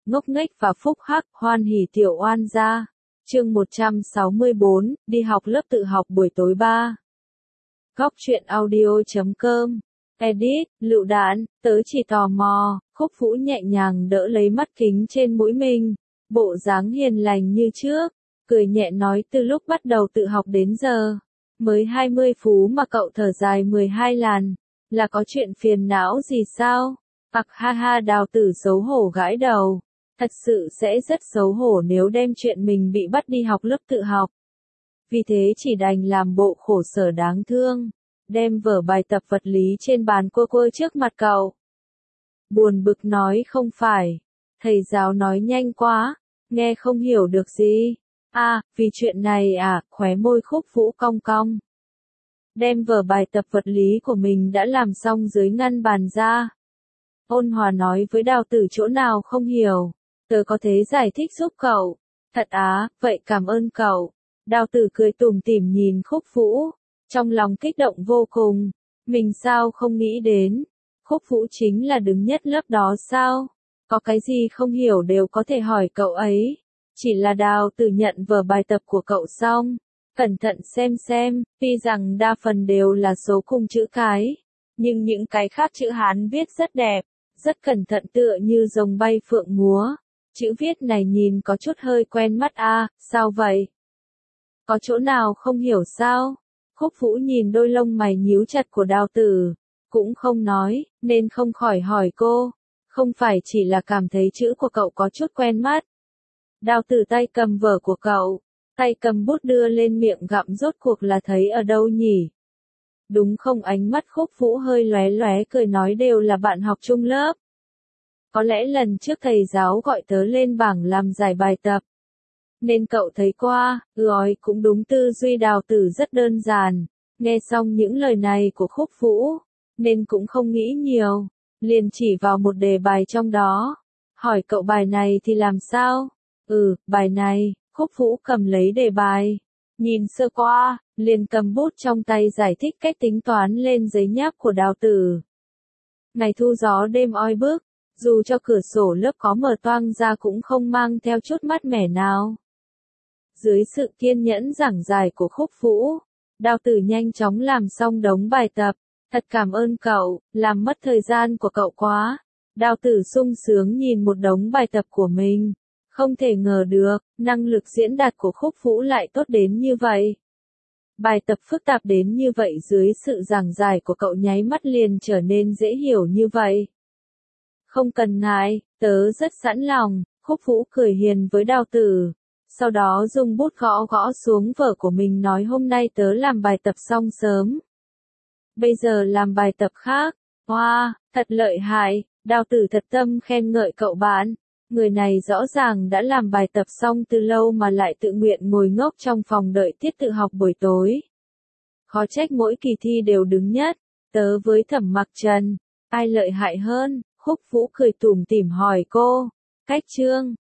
ngốc nghếch và phúc hắc, hoan hỉ tiểu oan gia. Chương 164, đi học lớp tự học buổi tối 3. Góc truyện audio.com. Edit, lựu đạn, tớ chỉ tò mò, Khúc Vũ nhẹ nhàng đỡ lấy mắt kính trên mũi mình, bộ dáng hiền lành như trước, cười nhẹ nói từ lúc bắt đầu tự học đến giờ, mới 20 phú mà cậu thở dài 12 làn, là có chuyện phiền não gì sao? Ha ha, Đào Tử xấu hổ gãi đầu, thật sự sẽ rất xấu hổ nếu đem chuyện mình bị bắt đi học lớp tự học. Vì thế chỉ đành làm bộ khổ sở đáng thương, đem vở bài tập vật lý trên bàn quơ trước mặt cậu. Buồn bực nói không phải, thầy giáo nói nhanh quá, nghe không hiểu được gì. Vì chuyện này khóe môi Khúc Vũ cong cong. Đem vở bài tập vật lý của mình đã làm xong dưới ngăn bàn ra. Ôn hòa nói với Đào Tử chỗ nào không hiểu, tớ có thể giải thích giúp cậu. Thật vậy cảm ơn cậu. Đào Tử cười tủm tỉm nhìn Khúc Vũ, trong lòng kích động vô cùng, mình sao không nghĩ đến, Khúc Vũ chính là đứng nhất lớp đó sao, có cái gì không hiểu đều có thể hỏi cậu ấy, chỉ là Đào Tử nhận vở bài tập của cậu xong, cẩn thận xem, tuy rằng đa phần đều là số khung chữ cái, nhưng những cái khác chữ Hán viết rất đẹp, rất cẩn thận tựa như rồng bay phượng múa, chữ viết này nhìn có chút hơi quen mắt sao vậy? Có chỗ nào không hiểu sao? Khúc Vũ nhìn đôi lông mày nhíu chặt của Đào Tử, cũng không nói, nên không khỏi hỏi cô, không phải chỉ là cảm thấy chữ của cậu có chút quen mắt. Đào Tử tay cầm vở của cậu, tay cầm bút đưa lên miệng gặm rốt cuộc là thấy ở đâu nhỉ? Đúng không? Ánh mắt Khúc Vũ hơi lóe lóe cười nói đều là bạn học chung lớp. Có lẽ lần trước thầy giáo gọi tớ lên bảng làm giải bài tập, nên cậu thấy qua, cũng đúng, tư duy Đào Tử rất đơn giản, nghe xong những lời này của Khúc Vũ, nên cũng không nghĩ nhiều, liền chỉ vào một đề bài trong đó, hỏi cậu bài này thì làm sao? Bài này, Khúc Vũ cầm lấy đề bài, nhìn sơ qua, liền cầm bút trong tay giải thích cách tính toán lên giấy nháp của Đào Tử. Ngày thu gió đêm oi bức, dù cho cửa sổ lớp có mở toang ra cũng không mang theo chút mát mẻ nào. Dưới sự kiên nhẫn giảng giải của Khúc Vũ, Đào Tử nhanh chóng làm xong đống bài tập, thật cảm ơn cậu, làm mất thời gian của cậu quá. Đào Tử sung sướng nhìn một đống bài tập của mình, không thể ngờ được, năng lực diễn đạt của Khúc Vũ lại tốt đến như vậy. Bài tập phức tạp đến như vậy dưới sự giảng giải của cậu nháy mắt liền trở nên dễ hiểu như vậy. Không cần ngại, tớ rất sẵn lòng, Khúc Vũ cười hiền với Đào Tử. Sau đó dùng bút gõ xuống vở của mình nói hôm nay tớ làm bài tập xong sớm. Bây giờ làm bài tập khác. Thật lợi hại, Đào Tử thật tâm khen ngợi cậu bạn. Người này rõ ràng đã làm bài tập xong từ lâu mà lại tự nguyện ngồi ngốc trong phòng đợi tiết tự học buổi tối. Khó trách mỗi kỳ thi đều đứng nhất. Tớ với Thẩm Mặc Trần, ai lợi hại hơn? Khúc Vũ cười tủm tỉm hỏi cô. Cách chương